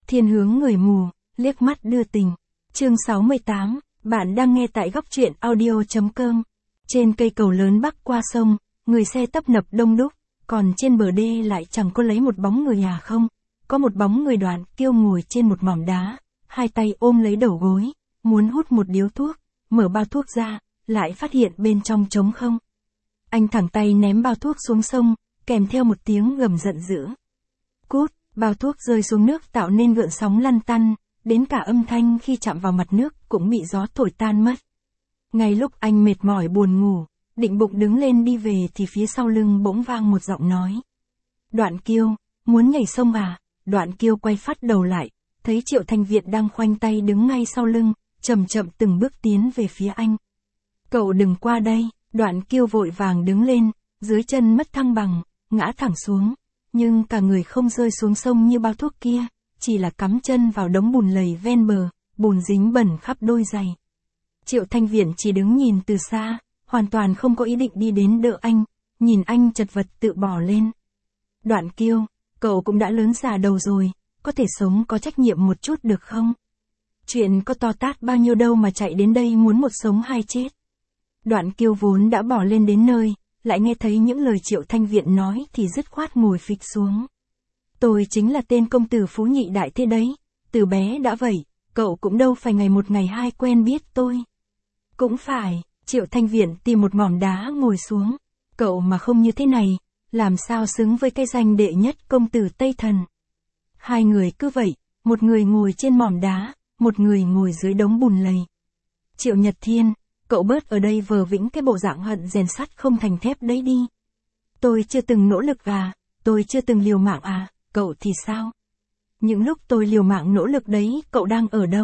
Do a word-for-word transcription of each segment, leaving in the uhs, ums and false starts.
Thiên hướng người mù, liếc mắt đưa tình. Chương sáu mươi tám, bạn đang nghe tại góc truyện audio chấm com. Trên cây cầu lớn bắc qua sông, người xe tấp nập đông đúc, còn trên bờ đê lại chẳng có lấy một bóng người à không. Có một bóng người Đoạn Kiêu ngồi trên một mỏm đá, hai tay ôm lấy đầu gối, muốn hút một điếu thuốc, mở bao thuốc ra, lại phát hiện bên trong trống không. Anh thẳng tay ném bao thuốc xuống sông, kèm theo một tiếng gầm giận dữ. Cút, bao thuốc rơi xuống nước tạo nên gợn sóng lăn tăn, đến cả âm thanh khi chạm vào mặt nước cũng bị gió thổi tan mất. Ngay lúc anh mệt mỏi buồn ngủ, định bụng đứng lên đi về thì phía sau lưng bỗng vang một giọng nói. Đoạn Kiêu, muốn nhảy sông à? Đoạn Kiêu quay phát đầu lại, thấy Triệu Thanh Việt đang khoanh tay đứng ngay sau lưng, chậm chậm từng bước tiến về phía anh. Cậu đừng qua đây. Đoạn Kiêu vội vàng đứng lên, dưới chân mất thăng bằng, ngã thẳng xuống, nhưng cả người không rơi xuống sông như bao thuốc kia, chỉ là cắm chân vào đống bùn lầy ven bờ, bùn dính bẩn khắp đôi giày. Triệu Thanh Viễn chỉ đứng nhìn từ xa, hoàn toàn không có ý định đi đến đỡ anh, nhìn anh chật vật tự bỏ lên. Đoạn Kiêu, cậu cũng đã lớn già đầu rồi, có thể sống có trách nhiệm một chút được không? Chuyện có to tát bao nhiêu đâu mà chạy đến đây muốn một sống hai chết. Đoạn Kiêu vốn đã bỏ lên đến nơi, lại nghe thấy những lời Triệu Thanh Viễn nói thì dứt khoát ngồi phịch xuống. Tôi chính là tên công tử phú nhị đại thế đấy, từ bé đã vậy, cậu cũng đâu phải ngày một ngày hai quen biết tôi. Cũng phải, Triệu Thanh Viễn tìm một mỏm đá ngồi xuống, cậu mà không như thế này, làm sao xứng với cái danh đệ nhất công tử Tây Thần. Hai người cứ vậy, một người ngồi trên mỏm đá, một người ngồi dưới đống bùn lầy. Triệu Nhật Thiên, cậu bớt ở đây vờ vĩnh cái bộ dạng hận rèn sắt không thành thép đấy đi. Tôi chưa từng nỗ lực à, tôi chưa từng liều mạng à, cậu thì sao? Những lúc tôi liều mạng nỗ lực đấy, cậu đang ở đâu?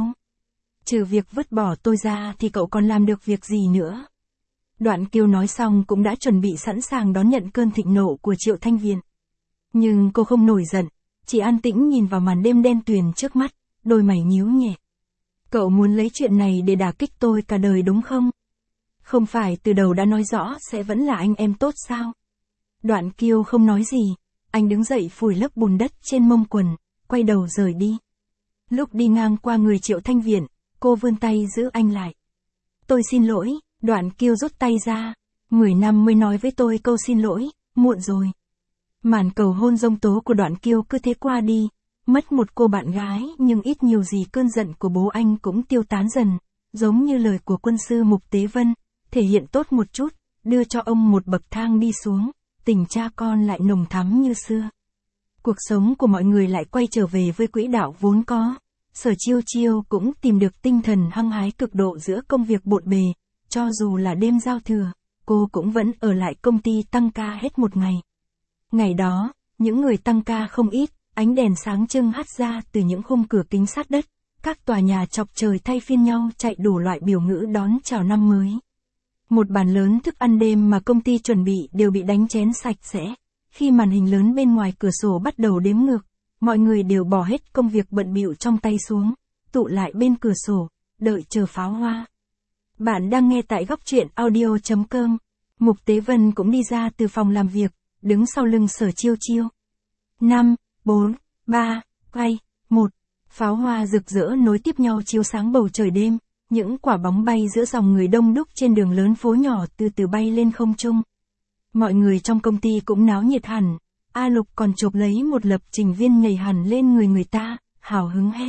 Trừ việc vứt bỏ tôi ra thì cậu còn làm được việc gì nữa? Đoạn Kiêu nói xong cũng đã chuẩn bị sẵn sàng đón nhận cơn thịnh nộ của Triệu Thanh Viễn. Nhưng cô không nổi giận, chỉ an tĩnh nhìn vào màn đêm đen tuyền trước mắt, đôi mày nhíu nhẹ. Cậu muốn lấy chuyện này để đả kích tôi cả đời đúng không? Không phải từ đầu đã nói rõ sẽ vẫn là anh em tốt sao? Đoạn Kiêu không nói gì, anh đứng dậy phủi lớp bùn đất trên mông quần, quay đầu rời đi. Lúc đi ngang qua người Triệu Thanh Viễn, cô vươn tay giữ anh lại. Tôi xin lỗi, Đoạn Kiêu rút tay ra, mười năm mới nói với tôi câu xin lỗi, muộn rồi. Màn cầu hôn giông tố của Đoạn Kiêu cứ thế qua đi, mất một cô bạn gái nhưng ít nhiều gì cơn giận của bố anh cũng tiêu tán dần, giống như lời của quân sư Mục Tế Vân, thể hiện tốt một chút, đưa cho ông một bậc thang đi xuống, tình cha con lại nồng thắm như xưa. Cuộc sống của mọi người lại quay trở về với quỹ đạo vốn có. Sở Chiêu Chiêu cũng tìm được tinh thần hăng hái cực độ giữa công việc bộn bề, cho dù là đêm giao thừa, cô cũng vẫn ở lại công ty tăng ca hết một ngày. Ngày đó, những người tăng ca không ít, ánh đèn sáng trưng hắt ra từ những khung cửa kính sát đất, các tòa nhà chọc trời thay phiên nhau chạy đủ loại biểu ngữ đón chào năm mới. Một bàn lớn thức ăn đêm mà công ty chuẩn bị đều bị đánh chén sạch sẽ. Khi màn hình lớn bên ngoài cửa sổ bắt đầu đếm ngược, mọi người đều bỏ hết công việc bận bịu trong tay xuống, tụ lại bên cửa sổ, đợi chờ pháo hoa. Bạn đang nghe tại góc truyện audio chấm com. Mục Tế Vân cũng đi ra từ phòng làm việc, đứng sau lưng Sở Chiêu Chiêu. năm, bốn, ba, hai, một. Pháo hoa rực rỡ nối tiếp nhau chiếu sáng bầu trời đêm, những quả bóng bay giữa dòng người đông đúc trên đường lớn phố nhỏ từ từ bay lên không trung. Mọi người trong công ty cũng náo nhiệt hẳn, A Lục còn chộp lấy một lập trình viên nhảy hẳn lên người người ta, hào hứng hét.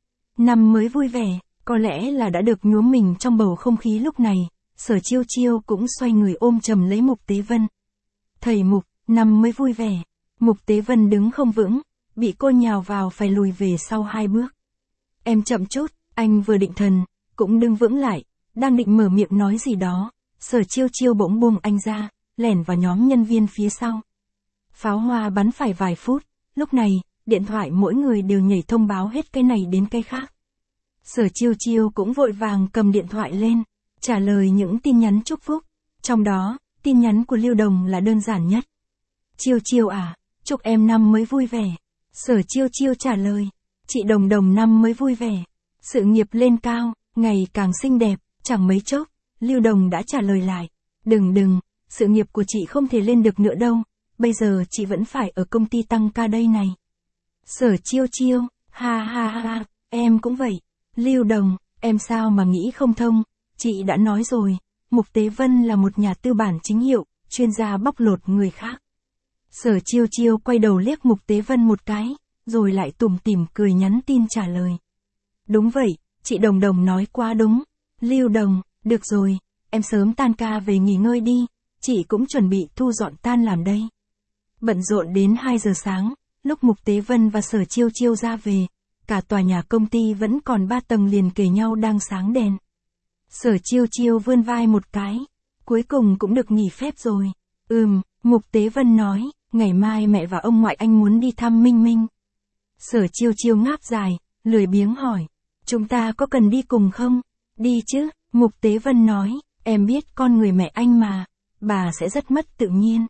Năm mới vui vẻ, có lẽ là đã được nhuốm mình trong bầu không khí lúc này, Sở Chiêu Chiêu cũng xoay người ôm chầm lấy Mục Tế Vân. Thầy Mục, năm mới vui vẻ. Mục Tế Vân đứng không vững, bị cô nhào vào phải lùi về sau hai bước. Em chậm chút, anh vừa định thần, cũng đứng vững lại, đang định mở miệng nói gì đó, Sở Chiêu Chiêu bỗng buông anh ra, lẻn vào nhóm nhân viên phía sau. Pháo hoa bắn phải vài phút, lúc này, điện thoại mỗi người đều nhảy thông báo hết cái này đến cái khác. Sở Chiêu Chiêu cũng vội vàng cầm điện thoại lên, trả lời những tin nhắn chúc phúc, trong đó, tin nhắn của Lưu Đồng là đơn giản nhất. Chiêu Chiêu à, chúc em năm mới vui vẻ. Sở Chiêu Chiêu trả lời, chị Đồng Đồng năm mới vui vẻ, sự nghiệp lên cao, ngày càng xinh đẹp, chẳng mấy chốc, Lưu Đồng đã trả lời lại, đừng đừng, sự nghiệp của chị không thể lên được nữa đâu, bây giờ chị vẫn phải ở công ty tăng ca đây này. Sở Chiêu Chiêu, Ha ha ha, em cũng vậy. Lưu Đồng, em sao mà nghĩ không thông, chị đã nói rồi, Mục Tế Vân là một nhà tư bản chính hiệu, chuyên gia bóc lột người khác. Sở Chiêu Chiêu quay đầu liếc Mục Tế Vân một cái, rồi lại tủm tỉm cười nhắn tin trả lời. Đúng vậy, chị Đồng Đồng nói quá đúng. Lưu Đồng, được rồi, em sớm tan ca về nghỉ ngơi đi, chị cũng chuẩn bị thu dọn tan làm đây. Bận rộn đến hai giờ sáng, lúc Mục Tế Vân và Sở Chiêu Chiêu ra về, cả tòa nhà công ty vẫn còn ba tầng liền kề nhau đang sáng đèn. Sở Chiêu Chiêu vươn vai một cái, cuối cùng cũng được nghỉ phép rồi. Ừm, Mục Tế Vân nói, ngày mai mẹ và ông ngoại anh muốn đi thăm Minh Minh. Sở Chiêu Chiêu ngáp dài, lười biếng hỏi, chúng ta có cần đi cùng không? Đi chứ, Mục Tế Vân nói, em biết con người mẹ anh mà, bà sẽ rất mất tự nhiên.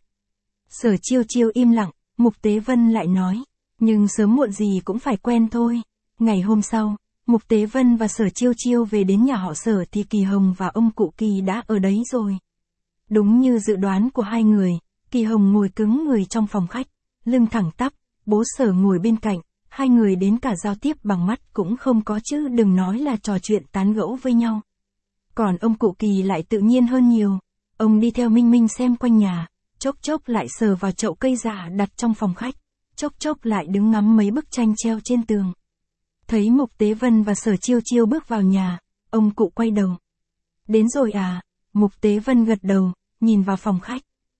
Sở Chiêu Chiêu im lặng, Mục Tế Vân lại nói, nhưng sớm muộn gì cũng phải quen thôi. Ngày hôm sau, Mục Tế Vân và Sở Chiêu Chiêu về đến nhà họ Sở thì Kỳ Hồng và ông cụ Kỳ đã ở đấy rồi. Đúng như dự đoán của hai người, Kỳ Hồng ngồi cứng người trong phòng khách, lưng thẳng tắp, bố Sở ngồi bên cạnh, hai người đến cả giao tiếp bằng mắt cũng không có chứ đừng nói là trò chuyện tán gẫu với nhau. Còn ông cụ Kỳ lại tự nhiên hơn nhiều, ông đi theo Minh Minh xem quanh nhà, chốc chốc lại sờ vào chậu cây giả đặt trong phòng khách, chốc chốc lại đứng ngắm mấy bức tranh treo trên tường. Thấy Mục Tế Vân và Sở Chiêu Chiêu bước vào nhà, ông cụ quay đầu. Đến rồi à? Mục Tế Vân gật đầu, nhìn vào phòng khách.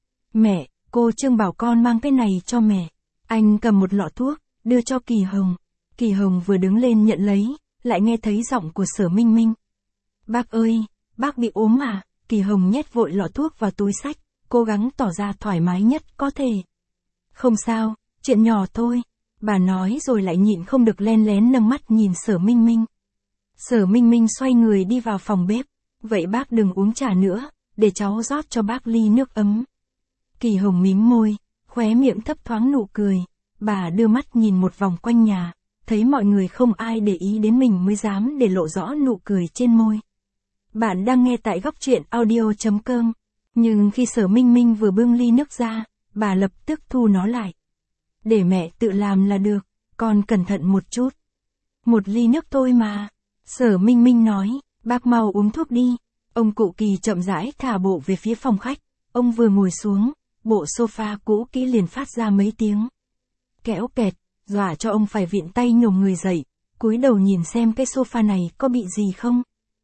Mẹ, cô Trương bảo con mang cái này cho mẹ. Anh cầm một lọ thuốc, đưa cho Kỳ Hồng. Kỳ Hồng vừa đứng lên nhận lấy, lại nghe thấy giọng của Sở Minh Minh. Bác ơi, bác bị ốm à? Kỳ Hồng nhét vội lọ thuốc vào túi xách, cố gắng tỏ ra thoải mái nhất có thể. Không sao, chuyện nhỏ thôi. Bà nói rồi lại nhịn không được len lén nâng mắt nhìn Sở Minh Minh. Sở Minh Minh xoay người đi vào phòng bếp. Vậy bác đừng uống trà nữa, để cháu rót cho bác ly nước ấm. Kỳ Hồng mím môi, khóe miệng thấp thoáng nụ cười. Bà đưa mắt nhìn một vòng quanh nhà, thấy mọi người không ai để ý đến mình mới dám để lộ rõ nụ cười trên môi. Bạn đang nghe tại góc truyện audio chấm com. Nhưng khi Sở Minh Minh vừa bưng ly nước ra, bà lập tức thu nó lại. Để mẹ tự làm là được, con cẩn thận một chút. Một ly nước thôi mà. Sở Minh Minh nói, bác mau uống thuốc đi. Ông cụ Kỳ chậm rãi thả bộ về phía phòng khách. Ông vừa ngồi xuống, bộ sofa cũ kỹ liền phát ra mấy tiếng kéo kẹt, dọa cho ông phải vịn tay nhổm người dậy, cúi đầu nhìn xem cái sofa này có bị gì không.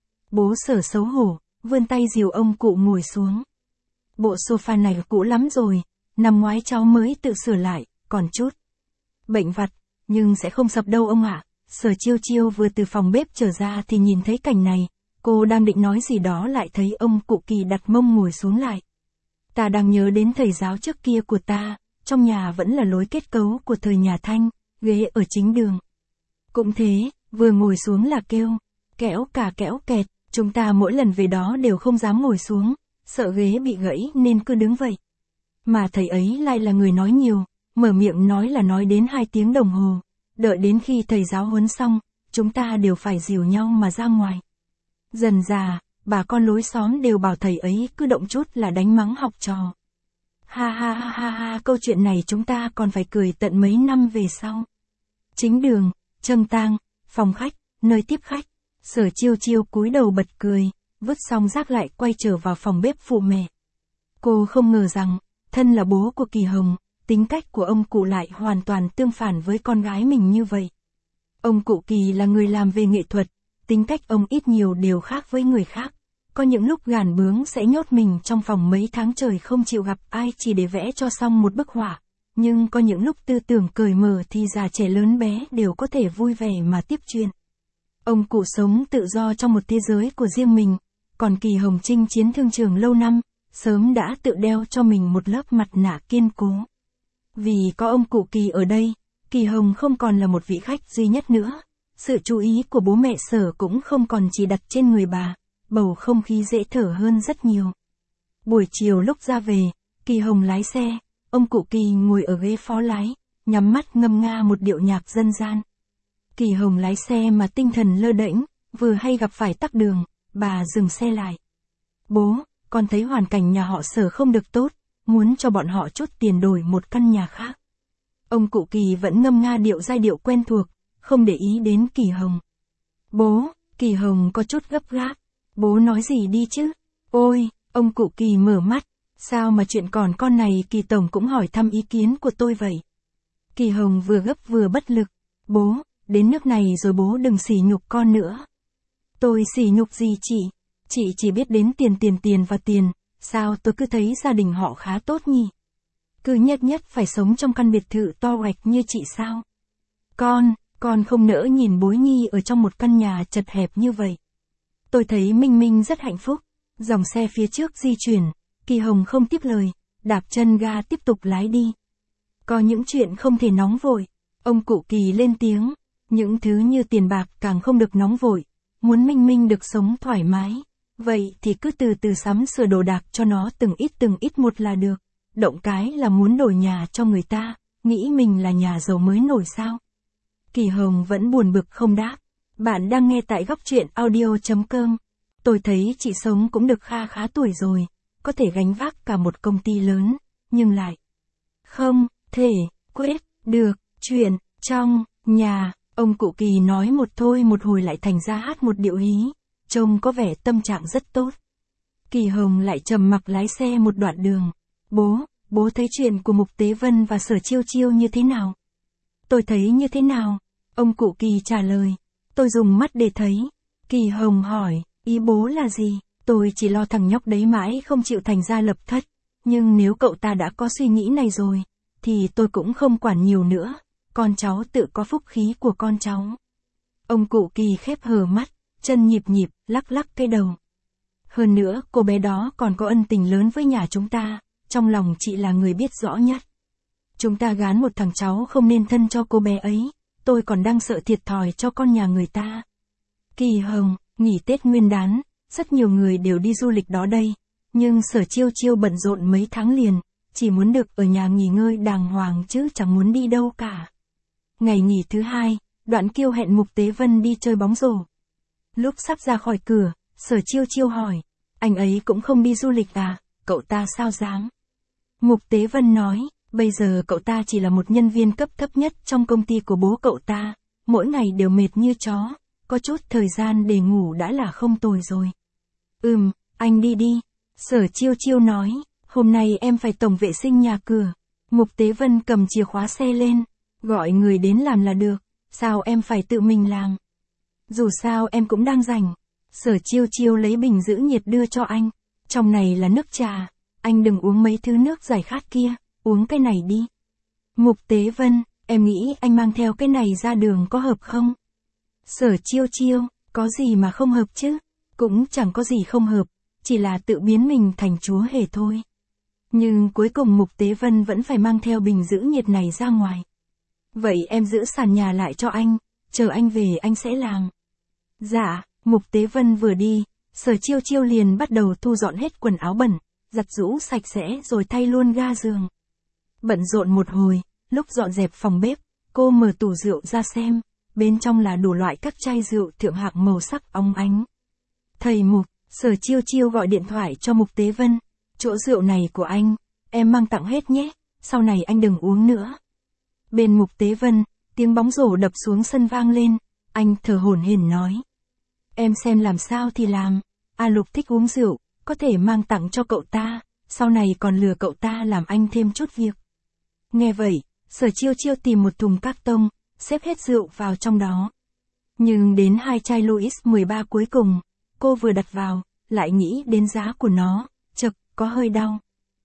Bố Sở xấu hổ, vươn tay dìu ông cụ ngồi xuống. Bộ sofa này cũ lắm rồi, năm ngoái cháu mới tự sửa lại, còn chút bệnh vặt, nhưng sẽ không sập đâu ông ạ. Sở Chiêu Chiêu vừa từ phòng bếp trở ra thì nhìn thấy cảnh này, cô đang định nói gì đó lại thấy ông cụ Kỳ đặt mông ngồi xuống lại. Ta đang nhớ đến thầy giáo trước kia của ta, trong nhà vẫn là lối kết cấu của thời nhà Thanh, ghế ở chính đường. Cũng thế, vừa ngồi xuống là kêu, kẽo cả kẽo kẹt, chúng ta mỗi lần về đó đều không dám ngồi xuống, sợ ghế bị gãy nên cứ đứng vậy. Mà thầy ấy lại là người nói nhiều, mở miệng nói là nói đến hai tiếng đồng hồ, đợi đến khi thầy giáo huấn xong, chúng ta đều phải dìu nhau mà ra ngoài. Dần dà, bà con lối xóm đều bảo thầy ấy cứ động chút là đánh mắng học trò. Ha ha ha ha ha, câu chuyện này chúng ta còn phải cười tận mấy năm về sau. Chính đường, châm tang, phòng khách, nơi tiếp khách. Sở Chiêu Chiêu cúi đầu bật cười, vứt xong rác lại quay trở vào phòng bếp phụ mẹ. Cô không ngờ rằng, thân là bố của Kỳ Hồng, tính cách của ông cụ lại hoàn toàn tương phản với con gái mình như vậy. Ông cụ Kỳ là người làm về nghệ thuật, tính cách ông ít nhiều đều khác với người khác. Có những lúc gàn bướng sẽ nhốt mình trong phòng mấy tháng trời không chịu gặp ai chỉ để vẽ cho xong một bức họa. Nhưng có những lúc tư tưởng cởi mở thì già trẻ lớn bé đều có thể vui vẻ mà tiếp chuyện. Ông cụ sống tự do trong một thế giới của riêng mình, còn Kỳ Hồng chinh chiến thương trường lâu năm, sớm đã tự đeo cho mình một lớp mặt nạ kiên cố. Vì có ông cụ Kỳ ở đây, Kỳ Hồng không còn là một vị khách duy nhất nữa. Sự chú ý của bố mẹ Sở cũng không còn chỉ đặt trên người bà. Bầu không khí dễ thở hơn rất nhiều. Buổi chiều lúc ra về, Kỳ Hồng lái xe, ông cụ Kỳ ngồi ở ghế phó lái, nhắm mắt ngâm nga một điệu nhạc dân gian. Kỳ Hồng lái xe mà tinh thần lơ đễnh, vừa hay gặp phải tắc đường, bà dừng xe lại. Bố, con thấy hoàn cảnh nhà họ Sở không được tốt, muốn cho bọn họ chút tiền đổi một căn nhà khác. Ông cụ Kỳ vẫn ngâm nga điệu giai điệu quen thuộc, không để ý đến Kỳ Hồng. Bố, Kỳ Hồng có chút gấp gáp. Bố nói gì đi chứ? Ôi, ông cụ Kỳ mở mắt. Sao mà chuyện còn con này Kỳ Tổng cũng hỏi thăm ý kiến của tôi vậy? Kỳ Hồng vừa gấp vừa bất lực. Bố, đến nước này rồi bố đừng sỉ nhục con nữa. Tôi sỉ nhục gì chị? Chị chỉ biết đến tiền tiền tiền và tiền. Sao tôi cứ thấy gia đình họ khá tốt nhỉ? Cứ nhất nhất phải sống trong căn biệt thự to hoạch như chị sao? Con, con không nỡ nhìn bối nhi ở trong một căn nhà chật hẹp như vậy. Tôi thấy Minh Minh rất hạnh phúc. Dòng xe phía trước di chuyển, Kỳ Hồng không tiếp lời, đạp chân ga tiếp tục lái đi. Có những chuyện không thể nóng vội. Ông cụ Kỳ lên tiếng, những thứ như tiền bạc càng không được nóng vội. Muốn Minh Minh được sống thoải mái, vậy thì cứ từ từ sắm sửa đồ đạc cho nó từng ít từng ít một là được. Động cái là muốn đổi nhà cho người ta, nghĩ mình là nhà giàu mới nổi sao? Kỳ Hồng vẫn buồn bực không đáp. Bạn đang nghe tại góc truyện audio chấm com. Tôi thấy chị sống cũng được kha khá tuổi rồi, có thể gánh vác cả một công ty lớn, nhưng lại không thể quyết được chuyện trong nhà. Ông cụ Kỳ nói một thôi một hồi lại thành ra hát một điệu hí, trông có vẻ tâm trạng rất tốt. Kỳ Hồng lại trầm mặc lái xe một đoạn đường. Bố, bố thấy chuyện của Mục Tế Vân và Sở Chiêu Chiêu như thế nào? Tôi thấy như thế nào? Ông cụ Kỳ trả lời. Tôi dùng mắt để thấy. Kỳ Hồng hỏi, ý bố là gì? Tôi chỉ lo thằng nhóc đấy mãi không chịu thành ra lập thất. Nhưng nếu cậu ta đã có suy nghĩ này rồi, thì tôi cũng không quản nhiều nữa. Con cháu tự có phúc khí của con cháu. Ông cụ Kỳ khép hờ mắt, chân nhịp nhịp, lắc lắc cái đầu. Hơn nữa, cô bé đó còn có ân tình lớn với nhà chúng ta, trong lòng chị là người biết rõ nhất. Chúng ta gán một thằng cháu không nên thân cho cô bé ấy, tôi còn đang sợ thiệt thòi cho con nhà người ta. Kỳ Hồng, nghỉ Tết Nguyên đán, rất nhiều người đều đi du lịch đó đây, nhưng Sở Chiêu Chiêu bận rộn mấy tháng liền, chỉ muốn được ở nhà nghỉ ngơi đàng hoàng chứ chẳng muốn đi đâu cả. Ngày nghỉ thứ hai, Đoạn Kiêu hẹn Mục Tế Vân đi chơi bóng rổ. Lúc sắp ra khỏi cửa, Sở Chiêu Chiêu hỏi, anh ấy cũng không đi du lịch à, cậu ta sao dám? Mục Tế Vân nói, bây giờ cậu ta chỉ là một nhân viên cấp thấp nhất trong công ty của bố cậu ta, mỗi ngày đều mệt như chó, có chút thời gian để ngủ đã là không tồi rồi. Ừm, anh đi đi. Sở Chiêu Chiêu nói, hôm nay em phải tổng vệ sinh nhà cửa. Mục Tế Vân cầm chìa khóa xe lên, gọi người đến làm là được, sao em phải tự mình làm? Dù sao em cũng đang rảnh. Sở Chiêu Chiêu lấy bình giữ nhiệt đưa cho anh, trong này là nước trà, anh đừng uống mấy thứ nước giải khát kia, uống cái này đi. Mục Tế Vân, em nghĩ anh mang theo cái này ra đường có hợp không? Sở Chiêu Chiêu, có gì mà không hợp chứ? Cũng chẳng có gì không hợp, chỉ là tự biến mình thành chúa hề thôi. Nhưng cuối cùng Mục Tế Vân vẫn phải mang theo bình giữ nhiệt này ra ngoài. Vậy em giữ sàn nhà lại cho anh, chờ anh về anh sẽ làm. Dạ, Mục Tế Vân vừa đi, Sở Chiêu Chiêu liền bắt đầu thu dọn hết quần áo bẩn, giặt giũ sạch sẽ rồi thay luôn ga giường. Bận rộn một hồi, lúc dọn dẹp phòng bếp, cô mở tủ rượu ra xem, bên trong là đủ loại các chai rượu thượng hạng màu sắc óng ánh. Thầy Mục, Sở Chiêu Chiêu gọi điện thoại cho Mục Tế Vân, chỗ rượu này của anh, em mang tặng hết nhé, sau này anh đừng uống nữa. Bên Mục Tế Vân, tiếng bóng rổ đập xuống sân vang lên, anh thở hổn hển nói. Em xem làm sao thì làm, A Lục thích uống rượu, có thể mang tặng cho cậu ta, sau này còn lừa cậu ta làm anh thêm chút việc. Nghe vậy, Sở Chiêu Chiêu tìm một thùng các tông, xếp hết rượu vào trong đó. Nhưng đến hai chai Louis mười ba cuối cùng, cô vừa đặt vào, lại nghĩ đến giá của nó, chực, có hơi đau.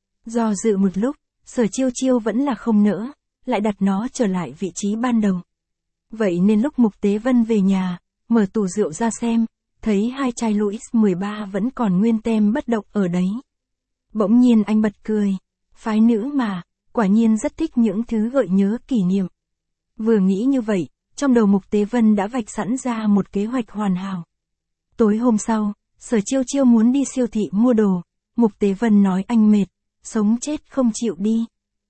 Do dự một lúc, Sở Chiêu Chiêu vẫn là không nỡ, lại đặt nó trở lại vị trí ban đầu. Vậy nên lúc Mục Tế Vân về nhà, mở tủ rượu ra xem, thấy hai chai Louis mười ba vẫn còn nguyên tem bất động ở đấy. Bỗng nhiên anh bật cười, phái nữ mà, quả nhiên rất thích những thứ gợi nhớ kỷ niệm. Vừa nghĩ như vậy, trong đầu Mục Tế Vân đã vạch sẵn ra một kế hoạch hoàn hảo. Tối hôm sau, Sở Chiêu Chiêu muốn đi siêu thị mua đồ, Mục Tế Vân nói anh mệt, sống chết không chịu đi.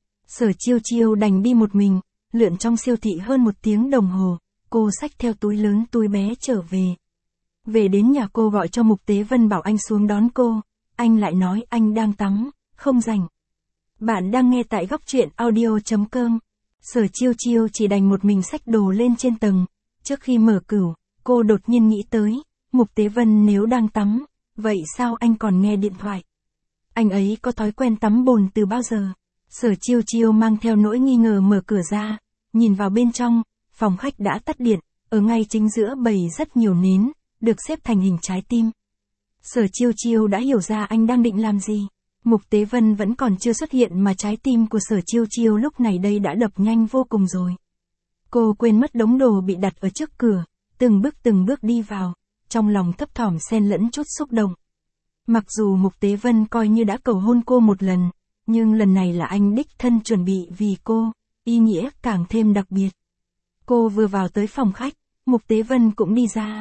Sở Chiêu Chiêu đành đi một mình, lượn trong siêu thị hơn một tiếng đồng hồ, cô xách theo túi lớn túi bé trở về. Về đến nhà cô gọi cho Mục Tế Vân bảo anh xuống đón cô, anh lại nói anh đang tắm, không rảnh. Bạn đang nghe tại góc truyện audio chấm com. Sở Chiêu Chiêu chỉ đành một mình xách đồ lên trên tầng, Trước khi mở cửu, cô đột nhiên nghĩ tới, Mục Tế Vân nếu đang tắm, vậy sao anh còn nghe điện thoại? Anh ấy có thói quen tắm bồn từ bao giờ? Sở Chiêu Chiêu mang theo nỗi nghi ngờ mở cửa ra, nhìn vào bên trong, phòng khách đã tắt điện, ở ngay chính giữa bày rất nhiều nến, được xếp thành hình trái tim. Sở Chiêu Chiêu đã hiểu ra anh đang định làm gì. Mục Tế Vân vẫn còn chưa xuất hiện mà trái tim của Sở Chiêu Chiêu lúc này đây đã đập nhanh vô cùng rồi. Cô quên mất đống đồ bị đặt ở trước cửa, từng bước từng bước đi vào, trong lòng thấp thỏm xen lẫn chút xúc động. Mặc dù Mục Tế Vân coi như đã cầu hôn cô một lần, nhưng lần này là anh đích thân chuẩn bị vì cô, ý nghĩa càng thêm đặc biệt. Cô vừa vào tới phòng khách, Mục Tế Vân cũng đi ra.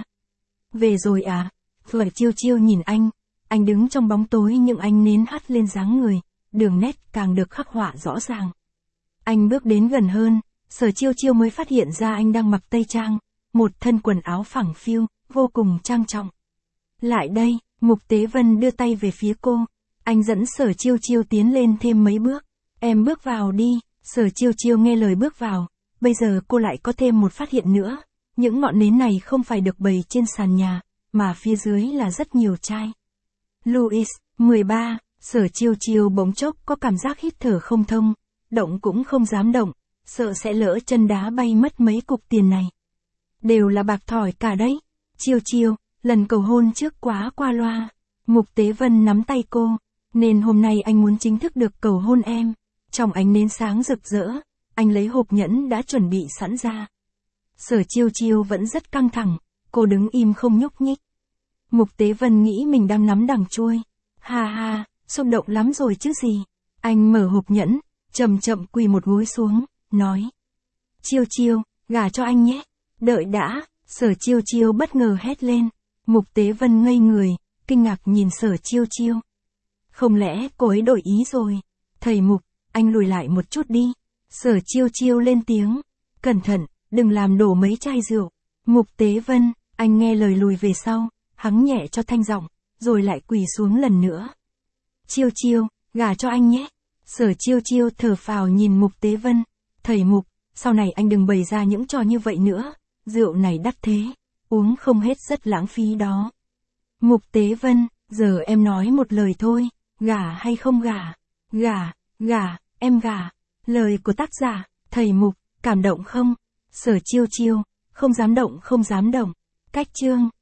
Về rồi à? Sở Chiêu Chiêu nhìn anh, anh đứng trong bóng tối nhưng anh nến hắt lên dáng người, đường nét càng được khắc họa rõ ràng. Anh bước đến gần hơn, Sở Chiêu Chiêu mới phát hiện ra anh đang mặc tây trang, một thân quần áo phẳng phiu, vô cùng trang trọng. Lại đây, Mục Tế Vân đưa tay về phía cô, anh dẫn Sở Chiêu Chiêu tiến lên thêm mấy bước. Em bước vào đi. Sở Chiêu Chiêu nghe lời bước vào, bây giờ cô lại có thêm một phát hiện nữa, những ngọn nến này không phải được bày trên sàn nhà, mà phía dưới là rất nhiều chai. Louis, mười ba, Sở Chiêu Chiêu bỗng chốc có cảm giác hít thở không thông, động cũng không dám động, sợ sẽ lỡ chân đá bay mất mấy cục tiền này. Đều là bạc thỏi cả đấy. Chiêu Chiêu, lần cầu hôn trước quá qua loa. Mục Tế Vân nắm tay cô, nên hôm nay anh muốn chính thức được cầu hôn em. Trong ánh nến sáng rực rỡ, anh lấy hộp nhẫn đã chuẩn bị sẵn ra. Sở Chiêu Chiêu vẫn rất căng thẳng, cô đứng im không nhúc nhích. Mục Tế Vân nghĩ mình đang nắm đằng chuôi. Ha ha, xúc động lắm rồi chứ gì. Anh mở hộp nhẫn, chậm chậm quỳ một gối xuống, nói. Chiêu Chiêu, gả cho anh nhé. Đợi đã, Sở Chiêu Chiêu bất ngờ hét lên. Mục Tế Vân ngây người, kinh ngạc nhìn Sở Chiêu Chiêu. Không lẽ cô ấy đổi ý rồi? Thầy Mục, anh lùi lại một chút đi. Sở Chiêu Chiêu lên tiếng. Cẩn thận, đừng làm đổ mấy chai rượu. Mục Tế Vân, anh nghe lời lùi về sau, hắng nhẹ cho thanh giọng, rồi lại quỳ xuống lần nữa. Chiêu Chiêu, gả cho anh nhé. Sở Chiêu Chiêu thở phào nhìn Mục Tế Vân. Thầy Mục, sau này anh đừng bày ra những trò như vậy nữa. Rượu này đắt thế, uống không hết rất lãng phí đó. Mục Tế Vân, giờ em nói một lời thôi, gả hay không gả? Gả, gả, em gả. Lời của tác giả, thầy Mục, cảm động không? Sở Chiêu Chiêu, không dám động không dám động. Cách chương.